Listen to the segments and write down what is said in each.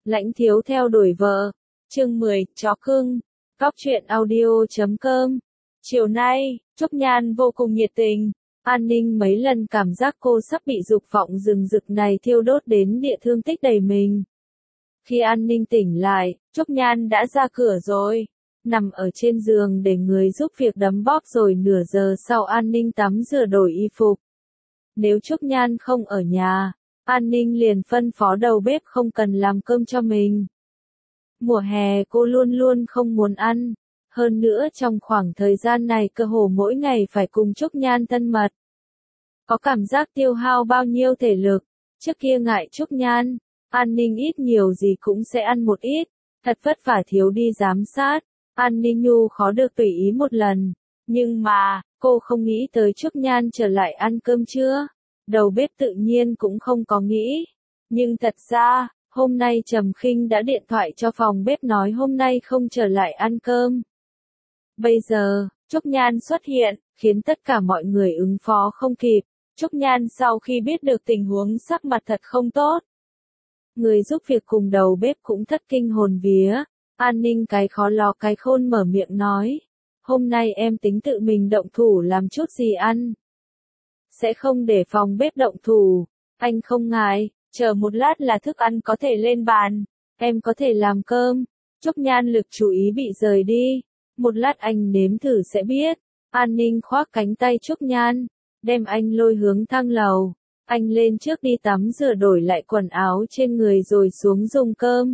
Lãnh thiếu theo đuổi vợ. Chương 10, chó cưng. Góc truyện audio.com. Chiều nay, Trúc Nhan vô cùng nhiệt tình. An Ninh mấy lần cảm giác cô sắp bị dục vọng rừng rực này thiêu đốt đến địa thương tích đầy mình. Khi An Ninh tỉnh lại, Trúc Nhan đã ra cửa rồi. Nằm ở trên giường để người giúp việc đấm bóp rồi nửa giờ sau An Ninh tắm rửa đổi y phục. Nếu Trúc Nhan không ở nhà, An Ninh liền phân phó đầu bếp không cần làm cơm cho mình. Mùa hè cô luôn luôn không muốn ăn. Hơn nữa trong khoảng thời gian này cơ hồ mỗi ngày phải cùng Trúc Nhan thân mật. Có cảm giác tiêu hao bao nhiêu thể lực. Trước kia ngại Trúc Nhan, An Ninh ít nhiều gì cũng sẽ ăn một ít. Thật vất vả thiếu đi giám sát. An Ninh Nhu khó được tùy ý một lần. Nhưng mà, cô không nghĩ tới Trúc Nhan trở lại ăn cơm trưa. Đầu bếp tự nhiên cũng không có nghĩ. Nhưng thật ra, hôm nay Trầm Khinh đã điện thoại cho phòng bếp nói hôm nay không trở lại ăn cơm. Bây giờ, Trúc Nhan xuất hiện, khiến tất cả mọi người ứng phó không kịp. Trúc Nhan sau khi biết được tình huống sắc mặt thật không tốt. Người giúp việc cùng đầu bếp cũng thất kinh hồn vía. An Ninh cái khó lo cái khôn mở miệng nói. Hôm nay em tính tự mình động thủ làm chút gì ăn. Sẽ không để phòng bếp động thủ. Anh không ngại, chờ một lát là thức ăn có thể lên bàn. Em có thể làm cơm. Trúc Nhan lực chú ý bị rời đi. Một lát anh nếm thử sẽ biết. An Ninh khoác cánh tay Trúc Nhan, đem anh lôi hướng thang lầu. Anh lên trước đi tắm rửa đổi lại quần áo trên người rồi xuống dùng cơm.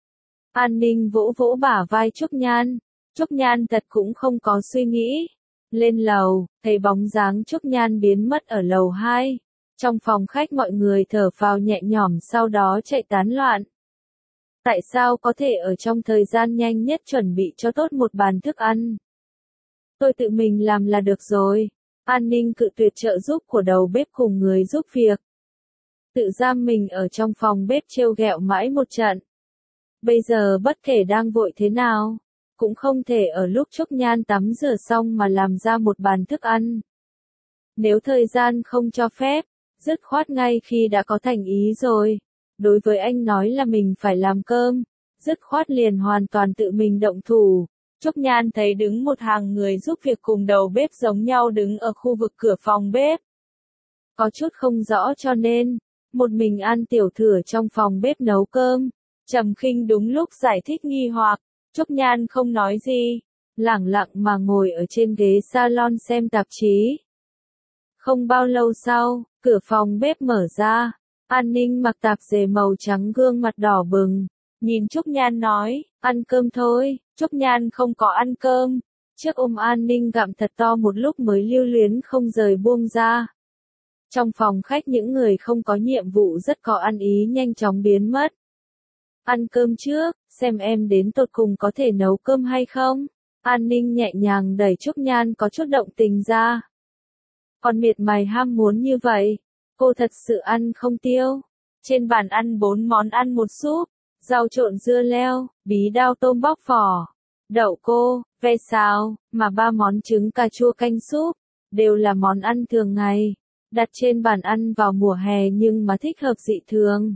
An Ninh vỗ vỗ bả vai Trúc Nhan. Trúc Nhan thật cũng không có suy nghĩ. Lên lầu, thấy bóng dáng Trúc Nhan biến mất ở lầu 2. Trong phòng khách mọi người thở phào nhẹ nhõm sau đó chạy tán loạn. Tại sao có thể ở trong thời gian nhanh nhất chuẩn bị cho tốt một bàn thức ăn? Tôi tự mình làm là được rồi. An Ninh cự tuyệt trợ giúp của đầu bếp cùng người giúp việc. Tự giam mình ở trong phòng bếp trêu ghẹo mãi một trận. Bây giờ bất kể đang vội thế nào, cũng không thể ở lúc Trúc Nhan tắm rửa xong mà làm ra một bàn thức ăn. Nếu thời gian không cho phép, dứt khoát ngay khi đã có thành ý rồi. Đối với anh nói là mình phải làm cơm, dứt khoát liền hoàn toàn tự mình động thủ. Trúc Nhan thấy đứng một hàng người giúp việc cùng đầu bếp giống nhau đứng ở khu vực cửa phòng bếp. Có chút không rõ cho nên, một mình An Tiểu Thừa trong phòng bếp nấu cơm. Trầm Khinh đúng lúc giải thích nghi hoặc, Trúc Nhan không nói gì, lẳng lặng mà ngồi ở trên ghế salon xem tạp chí. Không bao lâu sau, cửa phòng bếp mở ra. An Ninh mặc tạp dề màu trắng gương mặt đỏ bừng. Nhìn Trúc Nhan nói, ăn cơm thôi. Trúc Nhan không có ăn cơm. Chiếc ôm An Ninh gặm thật to một lúc mới lưu luyến không rời buông ra. Trong phòng khách những người không có nhiệm vụ rất có ăn ý nhanh chóng biến mất. Ăn cơm trước, xem em đến tột cùng có thể nấu cơm hay không. An Ninh nhẹ nhàng đẩy Trúc Nhan có chút động tình ra. Còn miệt mài ham muốn như vậy, cô thật sự ăn không tiêu. Trên bàn ăn 4 món ăn một súp, rau trộn dưa leo, bí đao tôm bóc vỏ, đậu cô, ve xào, mà 3 món trứng cà chua canh súp, đều là món ăn thường ngày, đặt trên bàn ăn vào mùa hè nhưng mà thích hợp dị thường.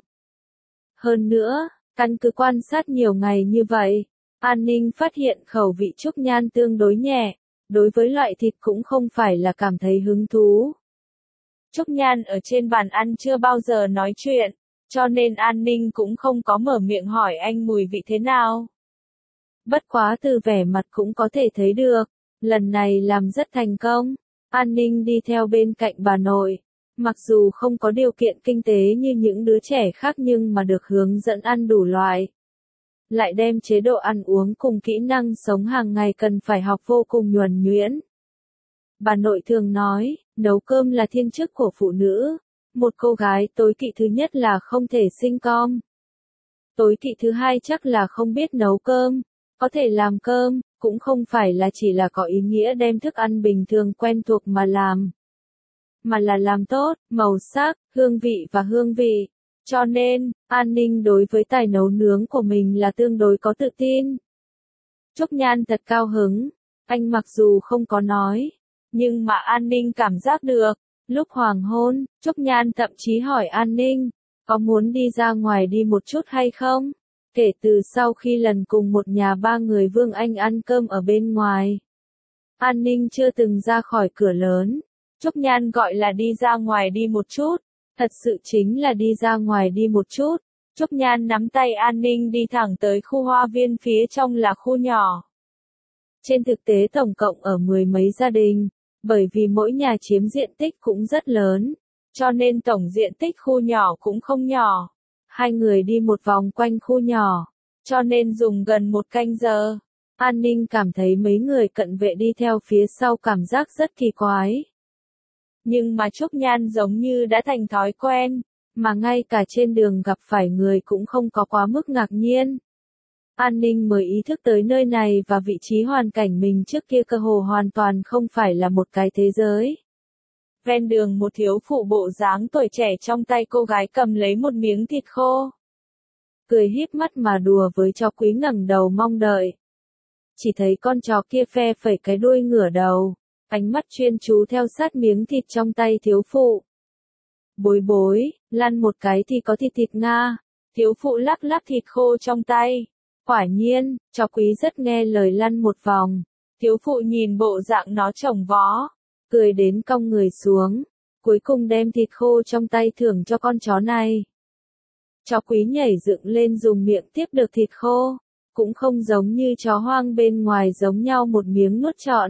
Hơn nữa, căn cứ quan sát nhiều ngày như vậy, An Ninh phát hiện khẩu vị Trúc Nhan tương đối nhẹ, đối với loại thịt cũng không phải là cảm thấy hứng thú. Trúc Nhan ở trên bàn ăn chưa bao giờ nói chuyện, cho nên An Ninh cũng không có mở miệng hỏi anh mùi vị thế nào. Bất quá từ vẻ mặt cũng có thể thấy được, lần này làm rất thành công. An Ninh đi theo bên cạnh bà nội. Mặc dù không có điều kiện kinh tế như những đứa trẻ khác nhưng mà được hướng dẫn ăn đủ loại. Lại đem chế độ ăn uống cùng kỹ năng sống hàng ngày cần phải học vô cùng nhuần nhuyễn. Bà nội thường nói, nấu cơm là thiên chức của phụ nữ. Một cô gái tối kỵ thứ nhất là không thể sinh con. Tối kỵ thứ hai chắc là không biết nấu cơm. Có thể làm cơm, cũng không phải là chỉ là có ý nghĩa đem thức ăn bình thường quen thuộc mà làm. Mà là làm tốt, màu sắc, hương vị và hương vị. Cho nên, An Ninh đối với tài nấu nướng của mình là tương đối có tự tin. Trúc Nhan thật cao hứng. Anh mặc dù không có nói, nhưng mà An Ninh cảm giác được. Lúc hoàng hôn, Trúc Nhan thậm chí hỏi An Ninh, có muốn đi ra ngoài đi một chút hay không? Kể từ sau khi lần cùng một nhà ba người Vương Anh ăn cơm ở bên ngoài, An Ninh chưa từng ra khỏi cửa lớn. Trúc Nhan gọi là đi ra ngoài đi một chút, thật sự chính là đi ra ngoài đi một chút. Trúc Nhan nắm tay An Ninh đi thẳng tới khu hoa viên phía trong là khu nhỏ. Trên thực tế tổng cộng ở 10 mấy gia đình, bởi vì mỗi nhà chiếm diện tích cũng rất lớn, cho nên tổng diện tích khu nhỏ cũng không nhỏ. Hai người đi một vòng quanh khu nhỏ, cho nên dùng gần 1 canh giờ. An Ninh cảm thấy mấy người cận vệ đi theo phía sau cảm giác rất kỳ quái. Nhưng mà Trúc Nhan giống như đã thành thói quen, mà ngay cả trên đường gặp phải người cũng không có quá mức ngạc nhiên. An Ninh mới ý thức tới nơi này và vị trí hoàn cảnh mình trước kia cơ hồ hoàn toàn không phải là một cái thế giới. Ven đường một thiếu phụ bộ dáng tuổi trẻ trong tay cô gái cầm lấy một miếng thịt khô. Cười híp mắt mà đùa với chó quý ngẩng đầu mong đợi. Chỉ thấy con chó kia phe phẩy cái đuôi ngửa đầu, ánh mắt chuyên chú theo sát miếng thịt trong tay thiếu phụ. Bối bối, lăn một cái thì có thịt thịt Nga. Thiếu phụ lắc lắc thịt khô trong tay. Quả nhiên, chó quý rất nghe lời lăn một vòng. Thiếu phụ nhìn bộ dạng nó chồng vó, cười đến cong người xuống, cuối cùng đem thịt khô trong tay thưởng cho con chó này. Chó quý nhảy dựng lên dùng miệng tiếp được thịt khô, cũng không giống như chó hoang bên ngoài giống nhau một miếng nuốt trọn,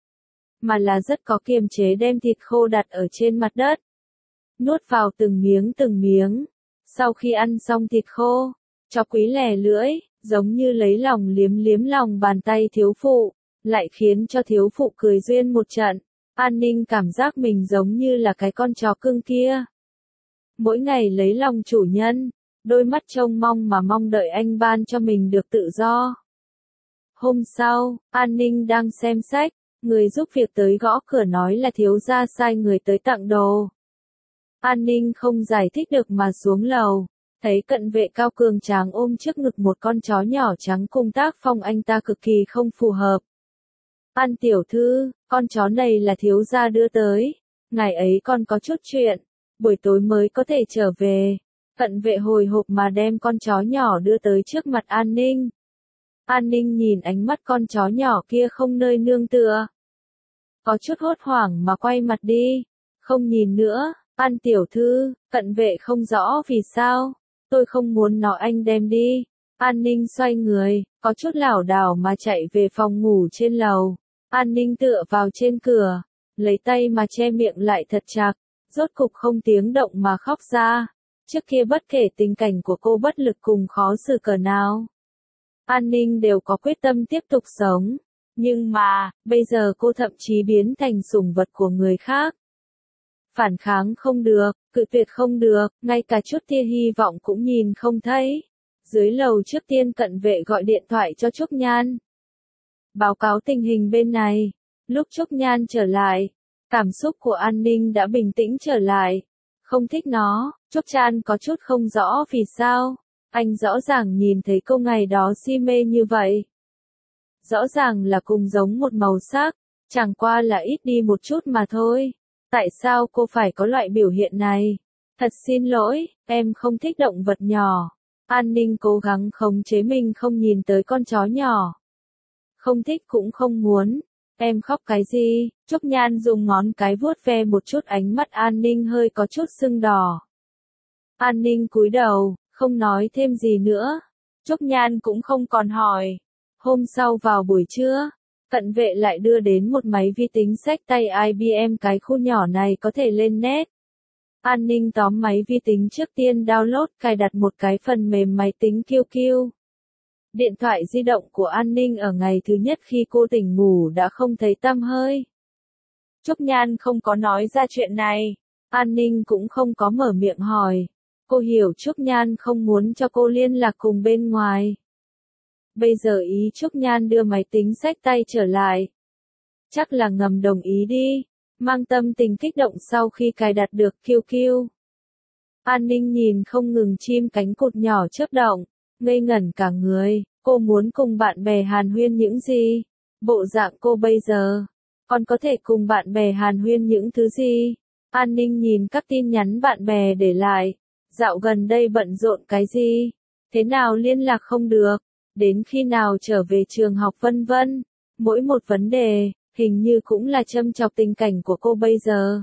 mà là rất có kiềm chế đem thịt khô đặt ở trên mặt đất, nuốt vào từng miếng. Sau khi ăn xong thịt khô, chó quý lè lưỡi, giống như lấy lòng liếm liếm lòng bàn tay thiếu phụ, lại khiến cho thiếu phụ cười duyên một trận. An Ninh cảm giác mình giống như là cái con chó cưng kia. Mỗi ngày lấy lòng chủ nhân, đôi mắt trông mong mà mong đợi anh ban cho mình được tự do. Hôm sau, An Ninh đang xem sách, người giúp việc tới gõ cửa nói là thiếu gia sai người tới tặng đồ. An Ninh không giải thích được mà xuống lầu, thấy cận vệ cao cường tráng ôm trước ngực một con chó nhỏ trắng cùng tác phong anh ta cực kỳ không phù hợp. An tiểu thư, con chó này là thiếu gia đưa tới, ngày ấy con có chút chuyện, buổi tối mới có thể trở về. Cận vệ hồi hộp mà đem con chó nhỏ đưa tới trước mặt An Ninh. An Ninh nhìn ánh mắt con chó nhỏ kia không nơi nương tựa, có chút hốt hoảng mà quay mặt đi, không nhìn nữa. An tiểu thư, cận vệ không rõ vì sao, tôi không muốn nó anh đem đi. An Ninh xoay người, có chút lảo đảo mà chạy về phòng ngủ trên lầu. An Ninh tựa vào trên cửa, lấy tay mà che miệng lại thật chặt, rốt cục không tiếng động mà khóc ra. Trước kia bất kể tình cảnh của cô bất lực cùng khó xử cỡ nào, An Ninh đều có quyết tâm tiếp tục sống. Nhưng mà, bây giờ cô thậm chí biến thành sủng vật của người khác. Phản kháng không được, cự tuyệt không được, ngay cả chút tia hy vọng cũng nhìn không thấy. Dưới lầu trước tiên cận vệ gọi điện thoại cho Trúc Nhan. Báo cáo tình hình bên này. Lúc Trúc Nhan trở lại, cảm xúc của An Ninh đã bình tĩnh trở lại. Không thích nó, Trúc Nhan có chút không rõ vì sao. Anh rõ ràng nhìn thấy cô ngày đó si mê như vậy. Rõ ràng là cùng giống một màu sắc, chẳng qua là ít đi một chút mà thôi. Tại sao cô phải có loại biểu hiện này? Thật xin lỗi, em không thích động vật nhỏ. An Ninh cố gắng khống chế mình không nhìn tới con chó nhỏ. Không thích cũng không muốn. Em khóc cái gì? Trúc Nhan dùng ngón cái vuốt ve một chút ánh mắt An Ninh hơi có chút sưng đỏ. An Ninh cúi đầu, không nói thêm gì nữa. Trúc Nhan cũng không còn hỏi. Hôm sau vào buổi trưa, cận vệ lại đưa đến một máy vi tính xách tay IBM, cái khu nhỏ này có thể lên net. An Ninh tóm máy vi tính trước tiên download cài đặt một cái phần mềm máy tính QQ. Điện thoại di động của An Ninh ở ngày thứ nhất khi cô tỉnh ngủ đã không thấy tăm hơi. Trúc Nhan không có nói ra chuyện này, An Ninh cũng không có mở miệng hỏi. Cô hiểu Trúc Nhan không muốn cho cô liên lạc cùng bên ngoài. Bây giờ ý Trúc Nhan đưa máy tính xách tay trở lại. Chắc là ngầm đồng ý đi, mang tâm tình kích động sau khi cài đặt được QQ. An Ninh nhìn không ngừng chim cánh cụt nhỏ chớp động, ngây ngẩn cả người, cô muốn cùng bạn bè hàn huyên những gì? Bộ dạng cô bây giờ, còn có thể cùng bạn bè hàn huyên những thứ gì? An Ninh nhìn các tin nhắn bạn bè để lại, dạo gần đây bận rộn cái gì? Thế nào liên lạc không được? Đến khi nào trở về trường học vân vân. Mỗi một vấn đề, hình như cũng là châm chọc tình cảnh của cô bây giờ.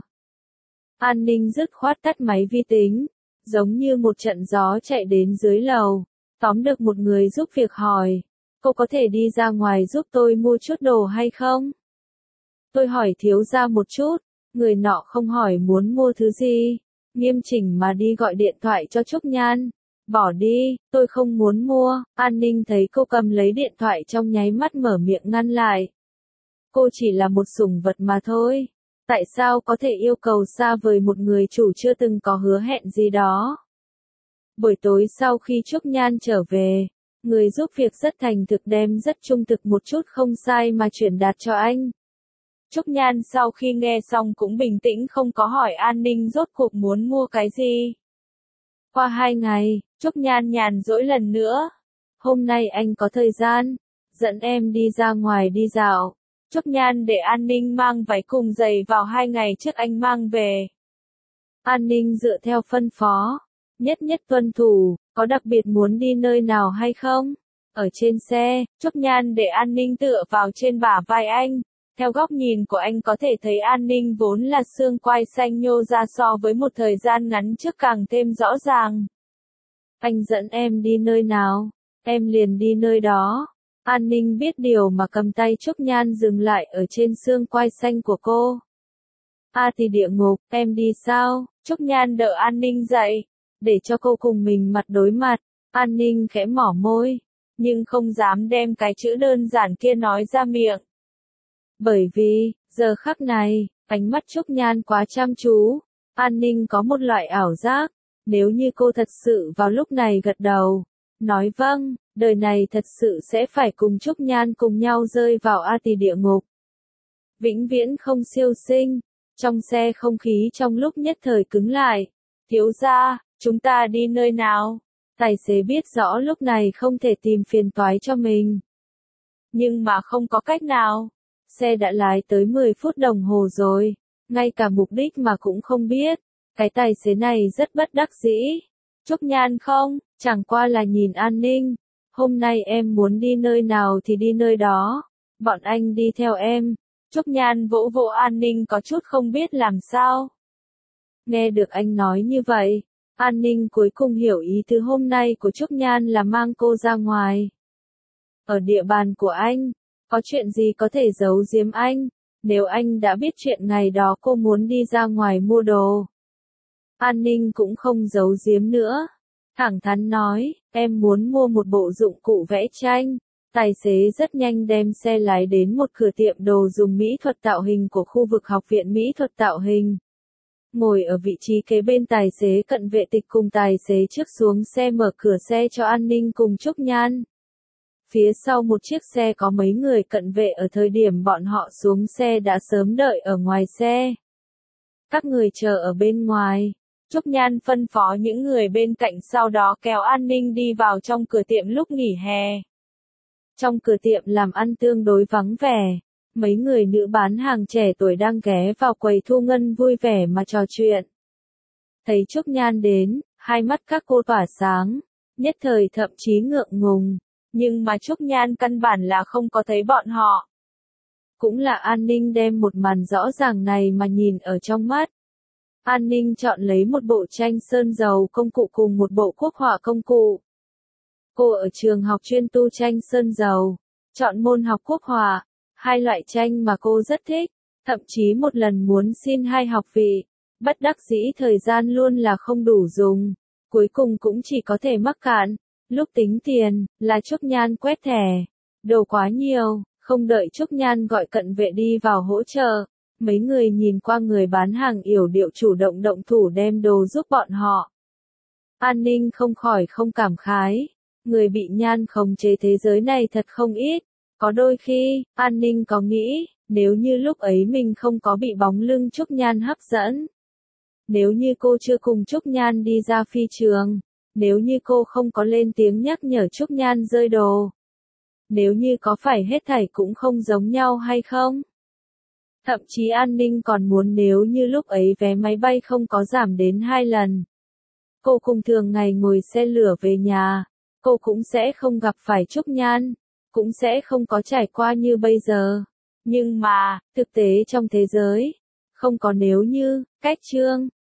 An Ninh dứt khoát tắt máy vi tính, giống như một trận gió chạy đến dưới lầu, tóm được một người giúp việc hỏi, cô có thể đi ra ngoài giúp tôi mua chút đồ hay không? Tôi hỏi thiếu gia một chút, người nọ không hỏi muốn mua thứ gì, nghiêm chỉnh mà đi gọi điện thoại cho Trúc Nhan. Bỏ đi, tôi không muốn mua. An Ninh thấy cô cầm lấy điện thoại trong nháy mắt mở miệng ngăn lại. Cô chỉ là một sủng vật mà thôi. Tại sao có thể yêu cầu xa vời một người chủ chưa từng có hứa hẹn gì đó? Buổi tối sau khi Trúc Nhan trở về, người giúp việc rất thành thực đem rất trung thực một chút không sai mà chuyển đạt cho anh. Trúc Nhan sau khi nghe xong cũng bình tĩnh không có hỏi An Ninh rốt cuộc muốn mua cái gì. Qua 2 ngày, Trúc Nhan nhàn rỗi lần nữa. Hôm nay anh có thời gian, dẫn em đi ra ngoài đi dạo. Trúc Nhan để An Ninh mang váy cùng giày vào 2 ngày trước anh mang về. An Ninh dựa theo phân phó, nhất nhất tuân thủ, có đặc biệt muốn đi nơi nào hay không? Ở trên xe, Trúc Nhan để An Ninh tựa vào trên bả vai anh. Theo góc nhìn của anh có thể thấy An Ninh vốn là xương quai xanh nhô ra so với một thời gian ngắn trước càng thêm rõ ràng. Anh dẫn em đi nơi nào, em liền đi nơi đó. An Ninh biết điều mà cầm tay Trúc Nhan dừng lại ở trên xương quai xanh của cô. Thì địa ngục, em đi sao? Trúc Nhan đỡ An Ninh dậy, để cho cô cùng mình mặt đối mặt. An Ninh khẽ mỏ môi, nhưng không dám đem cái chữ đơn giản kia nói ra miệng. Bởi vì, giờ khắc này, ánh mắt Trúc Nhan quá chăm chú. An Ninh có một loại ảo giác, nếu như cô thật sự vào lúc này gật đầu, nói vâng, đời này thật sự sẽ phải cùng Trúc Nhan cùng nhau rơi vào tỷ địa ngục. Vĩnh viễn không siêu sinh. Trong xe không khí trong lúc nhất thời cứng lại. Thiếu gia, chúng ta đi nơi nào? Tài xế biết rõ lúc này không thể tìm phiền toái cho mình. Nhưng mà không có cách nào. Xe đã lái tới 10 phút đồng hồ rồi, ngay cả mục đích mà cũng không biết. Cái tài xế này rất bất đắc dĩ. Trúc Nhan không, chẳng qua là nhìn An Ninh. Hôm nay em muốn đi nơi nào thì đi nơi đó. Bọn anh đi theo em. Trúc Nhan vỗ vỗ An Ninh có chút không biết làm sao. Nghe được anh nói như vậy, An Ninh cuối cùng hiểu ý từ hôm nay của Trúc Nhan là mang cô ra ngoài. Ở địa bàn của anh, có chuyện gì có thể giấu giếm anh, nếu anh đã biết chuyện ngày đó cô muốn đi ra ngoài mua đồ. An Ninh cũng không giấu giếm nữa. Thẳng thắn nói, em muốn mua một bộ dụng cụ vẽ tranh. Tài xế rất nhanh đem xe lái đến một cửa tiệm đồ dùng mỹ thuật tạo hình của khu vực học viện mỹ thuật tạo hình. Ngồi ở vị trí kế bên tài xế cận vệ tịch cùng tài xế trước xuống xe mở cửa xe cho An Ninh cùng Trúc Nhan. Phía sau một chiếc xe có mấy người cận vệ ở thời điểm bọn họ xuống xe đã sớm đợi ở ngoài xe. Các người chờ ở bên ngoài. Trúc Nhan phân phó những người bên cạnh sau đó kéo An Ninh đi vào trong cửa tiệm lúc nghỉ hè. Trong cửa tiệm làm ăn tương đối vắng vẻ, mấy người nữ bán hàng trẻ tuổi đang ghé vào quầy thu ngân vui vẻ mà trò chuyện. Thấy Trúc Nhan đến, hai mắt các cô tỏa sáng, nhất thời thậm chí ngượng ngùng, nhưng mà Trúc Nhan căn bản là không có thấy bọn họ. Cũng là An Ninh đem một màn rõ ràng này mà nhìn ở trong mắt. An Ninh chọn lấy một bộ tranh sơn dầu công cụ cùng một bộ quốc họa công cụ. Cô ở trường học chuyên tu tranh sơn dầu, chọn môn học quốc họa, hai loại tranh mà cô rất thích, thậm chí một lần muốn xin 2 học vị, bất đắc dĩ thời gian luôn là không đủ dùng, cuối cùng cũng chỉ có thể mắc cạn. Lúc tính tiền, là Trúc Nhan quét thẻ, đồ quá nhiều, không đợi Trúc Nhan gọi cận vệ đi vào hỗ trợ, mấy người nhìn qua người bán hàng yểu điệu chủ động động thủ đem đồ giúp bọn họ. An Ninh không khỏi không cảm khái. Người bị Nhan khống chế thế giới này thật không ít. Có đôi khi, An Ninh có nghĩ, nếu như lúc ấy mình không có bị bóng lưng Trúc Nhan hấp dẫn. Nếu như cô chưa cùng Trúc Nhan đi ra phi trường. Nếu như cô không có lên tiếng nhắc nhở Trúc Nhan rơi đồ. Nếu như có phải hết thảy cũng không giống nhau hay không? Thậm chí An Ninh còn muốn nếu như lúc ấy vé máy bay không có giảm đến 2 lần. Cô cùng thường ngày ngồi xe lửa về nhà. cô cũng sẽ không gặp phải Trúc Nhan, cũng sẽ không có trải qua như bây giờ. Nhưng mà, thực tế trong thế giới, không có nếu như, cách Trương